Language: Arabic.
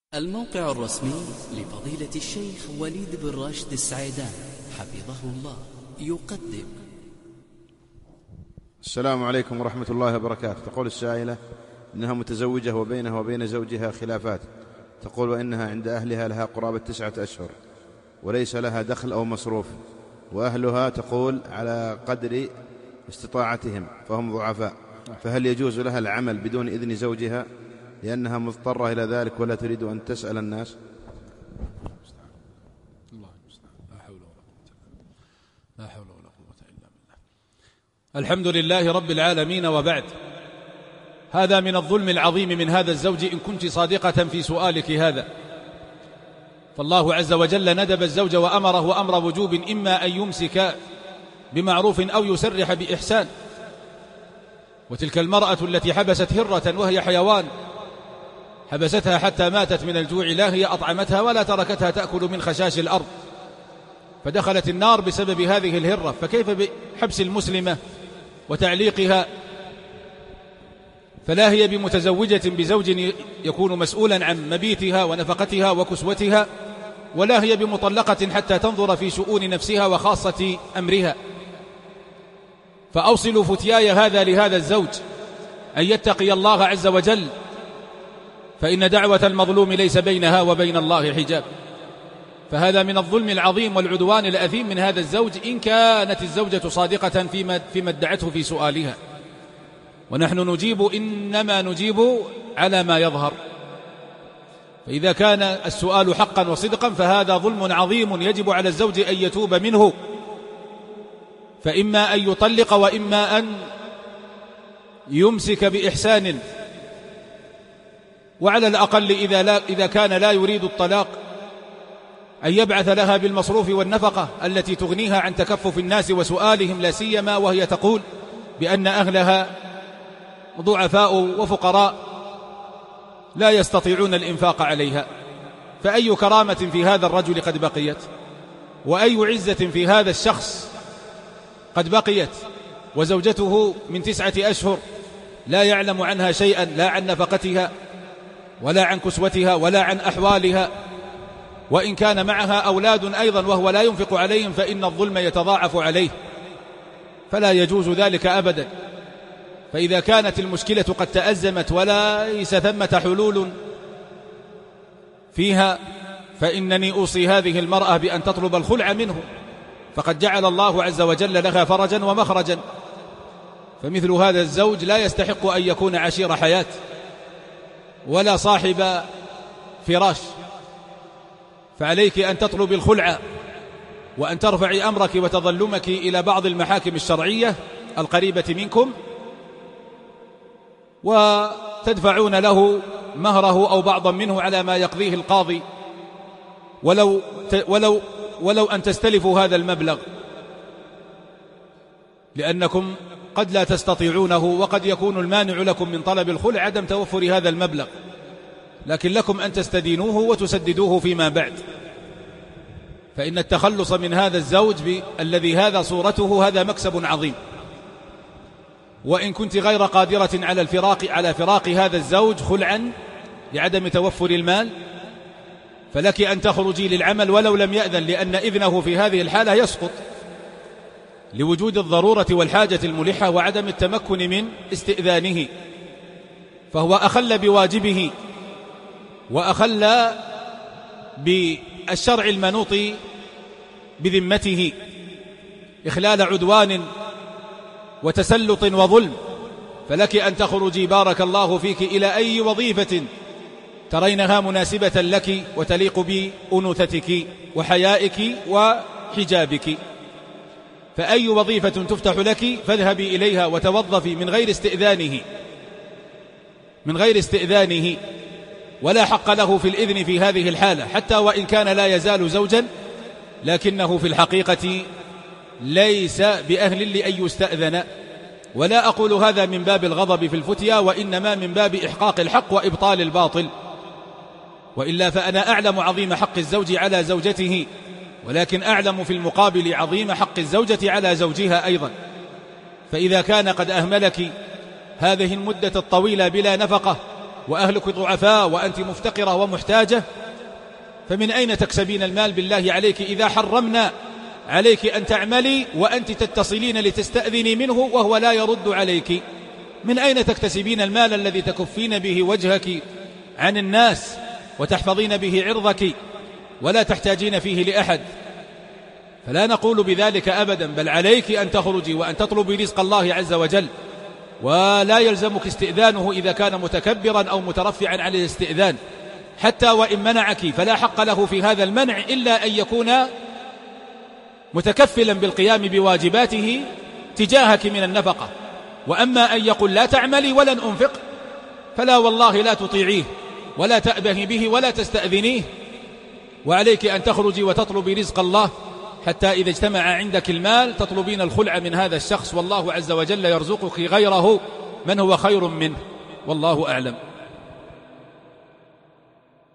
الموقع الرسمي لفضيلة الشيخ وليد بن راشد السعيدان حفظه الله يقدم. السلام عليكم ورحمة الله وبركاته. تقول السائلة إنها متزوجة وبينها وبين زوجها خلافات. تقول وإنها عند أهلها لها قرابة 9 أشهر وليس لها دخل أو مصروف، وأهلها تقول على قدر استطاعتهم فهم ضعفاء، فهل يجوز لها العمل بدون إذن زوجها لأنها مضطرة إلى ذلك ولا تريد أن تسأل الناس؟ لا حول ولا قوة إلا بالله. الحمد لله رب العالمين، وبعد، هذا من الظلم العظيم من هذا الزوج إن كنت صادقة في سؤالك هذا. فالله عز وجل ندب الزوج وأمره أمر وجوب، إما أن يمسك بمعروف أو يسرح بإحسان. وتلك المرأة التي حبست هرة وهي حيوان، حبستها حتى ماتت من الجوع، لا هي أطعمتها ولا تركتها تأكل من خشاش الأرض، فدخلت النار بسبب هذه الهرة. فكيف بحبس المسلمة وتعليقها؟ فلا هي بمتزوجة بزوج يكون مسؤولا عن مبيتها ونفقتها وكسوتها، ولا هي بمطلقة حتى تنظر في شؤون نفسها وخاصة أمرها. فأوصلوا فتياي هذا لهذا الزوج أن يتقي الله عز وجل، فإن دعوة المظلوم ليس بينها وبين الله حجاب. فهذا من الظلم العظيم والعدوان الأثيم من هذا الزوج إن كانت الزوجة صادقة فيما ادعته في سؤالها. ونحن نجيب، إنما نجيب على ما يظهر. فإذا كان السؤال حقا وصدقا فهذا ظلم عظيم يجب على الزوج أن يتوب منه، فإما أن يطلق وإما أن يمسك بإحسان، وعلى الأقل إذا كان لا يريد الطلاق أن يبعث لها بالمصروف والنفقة التي تغنيها عن تكفف الناس وسؤالهم، لا سيما وهي تقول بأن أهلها ضعفاء وفقراء لا يستطيعون الإنفاق عليها. فأي كرامة في هذا الرجل قد بقيت، وأي عزة في هذا الشخص قد بقيت، وزوجته من 9 أشهر لا يعلم عنها شيئا، لا عن نفقتها ولا عن كسوتها ولا عن أحوالها. وإن كان معها أولاد أيضا وهو لا ينفق عليهم فإن الظلم يتضاعف عليه، فلا يجوز ذلك أبدا. فإذا كانت المشكلة قد تأزمت وليس ثمة حلول فيها، فإنني أوصي هذه المرأة بأن تطلب الخلع منه، فقد جعل الله عز وجل لها فرجا ومخرجا. فمثل هذا الزوج لا يستحق أن يكون عشير حياة ولا صاحب فراش. فعليك أن تطلب الخلع، وأن ترفعي أمرك وتظلمك إلى بعض المحاكم الشرعية القريبة منكم، وتدفعون له مهره أو بعضا منه على ما يقضيه القاضي، ولو أن تستلفوا هذا المبلغ، لأنكم قد لا تستطيعونه، وقد يكون المانع لكم من طلب الخلع عدم توفر هذا المبلغ، لكن لكم أن تستدينوه وتسددوه فيما بعد. فإن التخلص من هذا الزوج الذي هذا صورته هذا مكسب عظيم. وإن كنت غير قادرة على فراق هذا الزوج خلعا لعدم توفر المال، فلك أن تخرجي للعمل ولو لم يأذن، لأن إذنه في هذه الحالة يسقط لوجود الضرورة والحاجة الملحة وعدم التمكن من استئذانه، فهو أخل بواجبه وأخل بالشرع المنوط بذمته، إخلال عدوان وتسلط وظلم. فلك أن تخرجي بارك الله فيك إلى أي وظيفة ترينها مناسبة لك وتليق بأنوثتك وحيائك وحجابك. فأي وظيفة تفتح لك فاذهبي إليها وتوظفي من غير استئذانه، ولا حق له في الإذن في هذه الحالة، حتى وإن كان لا يزال زوجا، لكنه في الحقيقة ليس بأهل لأن يستأذن. ولا أقول هذا من باب الغضب في الفتيا، وإنما من باب إحقاق الحق وإبطال الباطل. وإلا فأنا أعلم عظيم حق الزوج على زوجته، ولكن أعلم في المقابل عظيم حق الزوجة على زوجها أيضا. فإذا كان قد أهملك هذه المدة الطويلة بلا نفقة وأهلك ضعفاء وأنت مفتقرة ومحتاجة، فمن أين تكسبين المال بالله عليك إذا حرمنا عليك أن تعملي وأنت تتصلين لتستأذني منه وهو لا يرد عليك؟ من أين تكتسبين المال الذي تكفين به وجهك عن الناس وتحفظين به عرضك ولا تحتاجين فيه لأحد؟ فلا نقول بذلك أبدا، بل عليك أن تخرجي وأن تطلبي رزق الله عز وجل، ولا يلزمك استئذانه إذا كان متكبرا أو مترفعا عن الاستئذان، حتى وإن منعك فلا حق له في هذا المنع إلا أن يكون متكفلا بالقيام بواجباته تجاهك من النفقة. وأما أن يقول لا تعملي ولن أنفق، فلا والله لا تطيعيه ولا تأبهي به ولا تستأذنيه، وعليك أن تخرجي وتطلبي رزق الله، حتى إذا اجتمع عندك المال تطلبين الخلع من هذا الشخص، والله عز وجل يرزقك غيره من هو خير منه، والله أعلم.